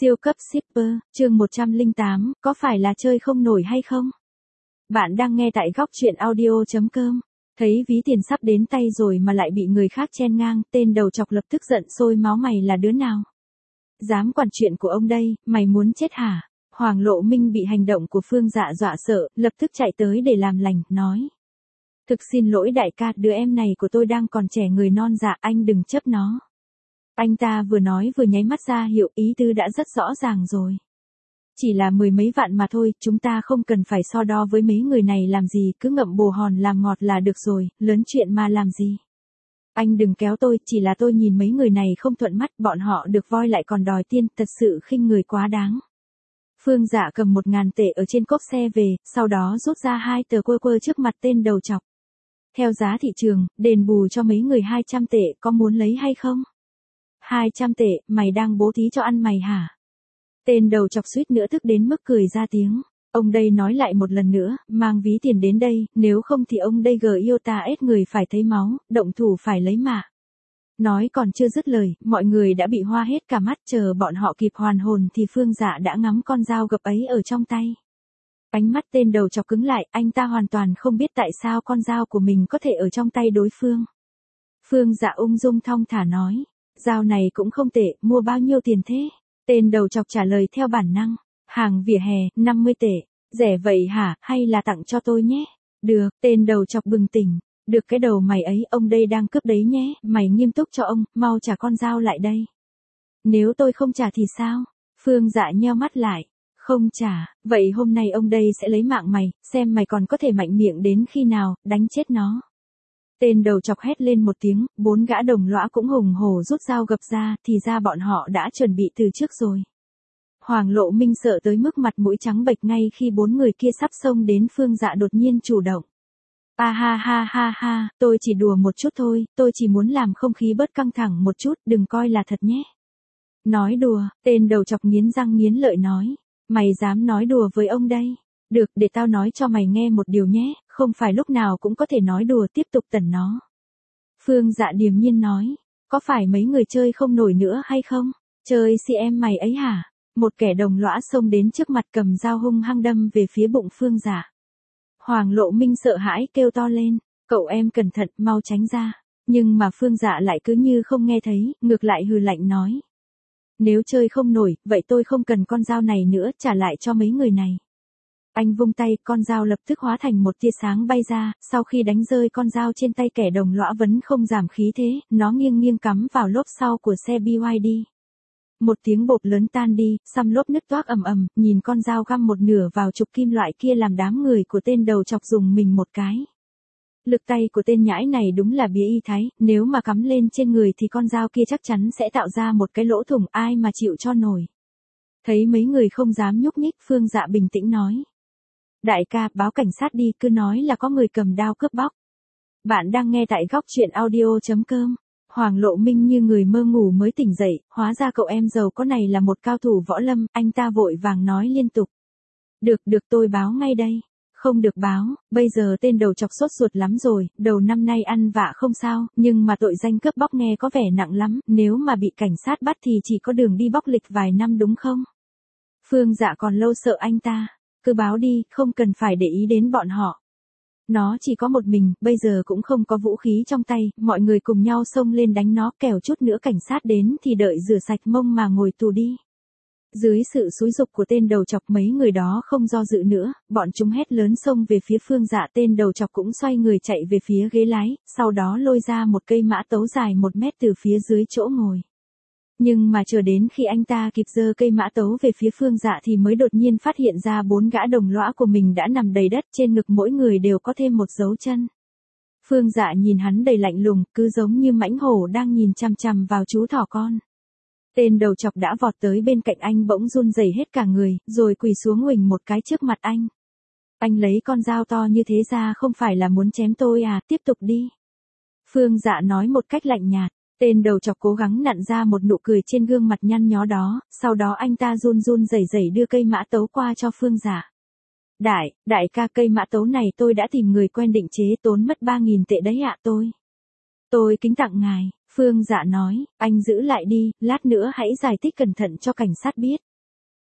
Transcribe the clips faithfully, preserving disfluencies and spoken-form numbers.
Siêu cấp shipper, chương một trăm lẻ tám, có phải là chơi không nổi hay không? Bạn đang nghe tại góc truyện audio chấm com. Thấy ví tiền sắp đến tay rồi mà lại bị người khác chen ngang, tên đầu chọc lập tức giận sôi máu, mày là đứa nào? Dám quản chuyện của ông đây, mày muốn chết hả? Hoàng Lộ Minh bị hành động của Phương Dạ dọa sợ, lập tức chạy tới để làm lành, nói. Thực xin lỗi đại ca, đứa em này của tôi đang còn trẻ người non dạ, anh đừng chấp nó. Anh ta vừa nói vừa nháy mắt ra hiệu, ý tứ đã rất rõ ràng rồi. Chỉ là mười mấy vạn mà thôi, chúng ta không cần phải so đo với mấy người này làm gì, cứ ngậm bồ hòn làm ngọt là được rồi, lớn chuyện mà làm gì. Anh đừng kéo tôi, chỉ là tôi nhìn mấy người này không thuận mắt, bọn họ được voi lại còn đòi tiền, thật sự khinh người quá đáng. Phương Dạ cầm một ngàn tệ ở trên cốp xe về, sau đó rút ra hai tờ quơ quơ trước mặt tên đầu chọc. Theo giá thị trường, đền bù cho mấy người hai trăm tệ, có muốn lấy hay không? hai trăm tệ, mày đang bố thí cho ăn mày hả? Tên đầu chọc suýt nữa tức đến mức cười ra tiếng. Ông đây nói lại một lần nữa, mang ví tiền đến đây, nếu không thì ông đây gờ yêu ta ết người phải thấy máu, động thủ phải lấy mạng. Nói còn chưa dứt lời, mọi người đã bị hoa hết cả mắt, chờ bọn họ kịp hoàn hồn thì Phương Dạ đã ngắm con dao gập ấy ở trong tay. Ánh mắt tên đầu chọc cứng lại, anh ta hoàn toàn không biết tại sao con dao của mình có thể ở trong tay đối phương. Phương Dạ ung dung thong thả nói. Dao này cũng không tệ, mua bao nhiêu tiền thế? Tên đầu chọc trả lời theo bản năng. Hàng vỉa hè, năm mươi tệ. Rẻ vậy hả, hay là tặng cho tôi nhé? Được, tên đầu chọc bừng tỉnh. Được cái đầu mày ấy, ông đây đang cướp đấy nhé, mày nghiêm túc cho ông, mau trả con dao lại đây. Nếu tôi không trả thì sao? Phương Dạ nheo mắt lại. Không trả, vậy hôm nay ông đây sẽ lấy mạng mày, xem mày còn có thể mạnh miệng đến khi nào, đánh chết nó. Tên đầu chọc hét lên một tiếng, bốn gã đồng lõa cũng hùng hổ rút dao gập ra, thì ra bọn họ đã chuẩn bị từ trước rồi. Hoàng Lộ Minh sợ tới mức mặt mũi trắng bệch ngay khi bốn người kia sắp xông đến. Phương Dạ đột nhiên chủ động. À ha ha ha ha, tôi chỉ đùa một chút thôi, tôi chỉ muốn làm không khí bớt căng thẳng một chút, đừng coi là thật nhé. Nói đùa, tên đầu chọc nghiến răng nghiến lợi nói. Mày dám nói đùa với ông đây? Được, để tao nói cho mày nghe một điều nhé, không phải lúc nào cũng có thể nói đùa, tiếp tục tẩn nó. Phương Dạ điềm nhiên nói, có phải mấy người chơi không nổi nữa hay không? Chơi si em mày ấy hả? Một kẻ đồng lõa xông đến trước mặt cầm dao hung hăng đâm về phía bụng Phương Dạ. Hoàng Lộ Minh sợ hãi kêu to lên, cậu em cẩn thận, mau tránh ra. Nhưng mà Phương Dạ lại cứ như không nghe thấy, ngược lại hừ lạnh nói. Nếu chơi không nổi, vậy tôi không cần con dao này nữa, trả lại cho mấy người này. Anh vung tay, con dao lập tức hóa thành một tia sáng bay ra, sau khi đánh rơi con dao trên tay kẻ đồng lõa vẫn không giảm khí thế, nó nghiêng nghiêng cắm vào lốp sau của xe bê i đê. Một tiếng bột lớn tan đi, xăm lốp nứt toác ầm ầm, nhìn con dao găm một nửa vào trục kim loại kia làm đám người của tên đầu chọc dùng mình một cái. Lực tay của tên nhãi này đúng là bía y thái, nếu mà cắm lên trên người thì con dao kia chắc chắn sẽ tạo ra một cái lỗ thủng, ai mà chịu cho nổi. Thấy mấy người không dám nhúc nhích, Phương Dạ bình tĩnh nói. Đại ca, báo cảnh sát đi, cứ nói là có người cầm đao cướp bóc. Bạn đang nghe tại góc truyện audio chấm com. Hoàng Lộ Minh như người mơ ngủ mới tỉnh dậy, hóa ra cậu em giàu có này là một cao thủ võ lâm, anh ta vội vàng nói liên tục. Được, được, tôi báo ngay đây. Không được báo, bây giờ tên đầu chọc sốt ruột lắm rồi, đầu năm nay ăn vạ không sao, nhưng mà tội danh cướp bóc nghe có vẻ nặng lắm, nếu mà bị cảnh sát bắt thì chỉ có đường đi bóc lịch vài năm đúng không? Phương Dạ còn lâu sợ anh ta. Cứ báo đi, không cần phải để ý đến bọn họ. Nó chỉ có một mình, bây giờ cũng không có vũ khí trong tay, mọi người cùng nhau xông lên đánh nó, kẻo chút nữa cảnh sát đến thì đợi rửa sạch mông mà ngồi tù đi. Dưới sự xúi giục của tên đầu chọc mấy người đó không do dự nữa, bọn chúng hét lớn xông về phía Phương Dạ. Tên đầu chọc cũng xoay người chạy về phía ghế lái, sau đó lôi ra một cây mã tấu dài một mét từ phía dưới chỗ ngồi. Nhưng mà chờ đến khi anh ta kịp giơ cây mã tấu về phía Phương Dạ thì mới đột nhiên phát hiện ra bốn gã đồng lõa của mình đã nằm đầy đất, trên ngực mỗi người đều có thêm một dấu chân. Phương Dạ nhìn hắn đầy lạnh lùng, cứ giống như mãnh hổ đang nhìn chằm chằm vào chú thỏ con. Tên đầu chọc đã vọt tới bên cạnh anh, bỗng run rẩy hết cả người, rồi quỳ xuống nguỳnh một cái trước mặt anh. Anh lấy con dao to như thế ra không phải là muốn chém tôi à, tiếp tục đi. Phương Dạ nói một cách lạnh nhạt. Tên đầu chọc cố gắng nặn ra một nụ cười trên gương mặt nhăn nhó đó, sau đó anh ta run run rẩy rẩy đưa cây mã tấu qua cho Phương Dạ. Đại, đại ca, cây mã tấu này tôi đã tìm người quen định chế, tốn mất ba nghìn tệ đấy ạ. tôi. Tôi kính tặng ngài. Phương Dạ nói, anh giữ lại đi, lát nữa hãy giải thích cẩn thận cho cảnh sát biết.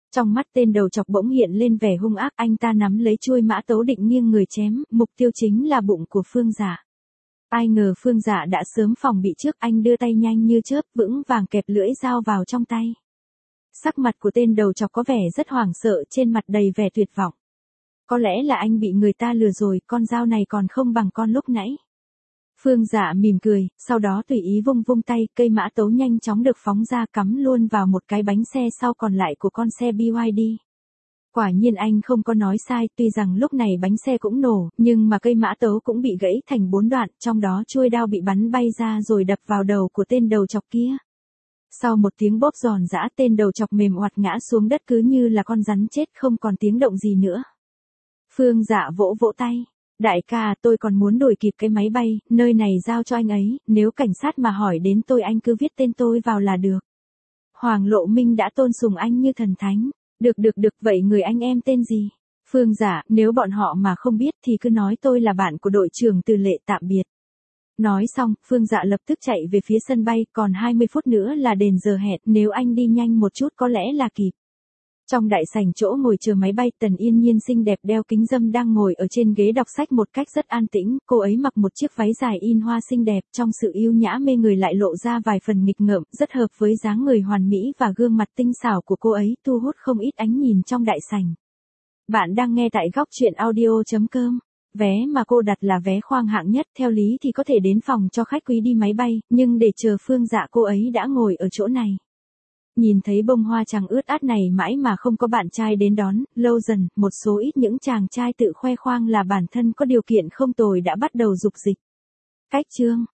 Trong mắt tên đầu chọc bỗng hiện lên vẻ hung ác, anh ta nắm lấy chuôi mã tấu định nghiêng người chém, mục tiêu chính là bụng của Phương Dạ. Ai ngờ Phương Dạ đã sớm phòng bị trước, anh đưa tay nhanh như chớp, vững vàng kẹp lưỡi dao vào trong tay. Sắc mặt của tên đầu chọc có vẻ rất hoảng sợ, trên mặt đầy vẻ tuyệt vọng. Có lẽ là anh bị người ta lừa rồi, con dao này còn không bằng con lúc nãy. Phương Dạ mỉm cười, sau đó tùy ý vung vung tay, cây mã tấu nhanh chóng được phóng ra cắm luôn vào một cái bánh xe sau còn lại của con xe bê i đê. Quả nhiên anh không có nói sai, tuy rằng lúc này bánh xe cũng nổ, nhưng mà cây mã tấu cũng bị gãy thành bốn đoạn, trong đó chuôi đao bị bắn bay ra rồi đập vào đầu của tên đầu chọc kia. Sau một tiếng bóp giòn giã, tên đầu chọc mềm oặt ngã xuống đất cứ như là con rắn chết, không còn tiếng động gì nữa. Phương Dạ vỗ vỗ tay. Đại ca, tôi còn muốn đuổi kịp cái máy bay, nơi này giao cho anh ấy, nếu cảnh sát mà hỏi đến tôi anh cứ viết tên tôi vào là được. Hoàng Lộ Minh đã tôn sùng anh như thần thánh. Được được được, vậy người anh em tên gì? Phương Dạ, nếu bọn họ mà không biết thì cứ nói tôi là bạn của đội trưởng Từ Lệ, tạm biệt. Nói xong, Phương Dạ lập tức chạy về phía sân bay, còn hai mươi phút nữa là đền giờ hẹn, nếu anh đi nhanh một chút có lẽ là kịp. Trong đại sảnh chỗ ngồi chờ máy bay, Tần Yên Nhiên xinh đẹp đeo kính râm đang ngồi ở trên ghế đọc sách một cách rất an tĩnh, cô ấy mặc một chiếc váy dài in hoa xinh đẹp, trong sự yêu nhã mê người lại lộ ra vài phần nghịch ngợm, rất hợp với dáng người hoàn mỹ và gương mặt tinh xảo của cô ấy, thu hút không ít ánh nhìn trong đại sảnh. Bạn đang nghe tại góc truyện audio chấm com. Vé mà cô đặt là vé khoang hạng nhất, theo lý thì có thể đến phòng cho khách quý đi máy bay, nhưng để chờ Phương Dạ cô ấy đã ngồi ở chỗ này. Nhìn thấy bông hoa trắng ướt át này mãi mà không có bạn trai đến đón, lâu dần, một số ít những chàng trai tự khoe khoang là bản thân có điều kiện không tồi đã bắt đầu dục dịch. Cách chương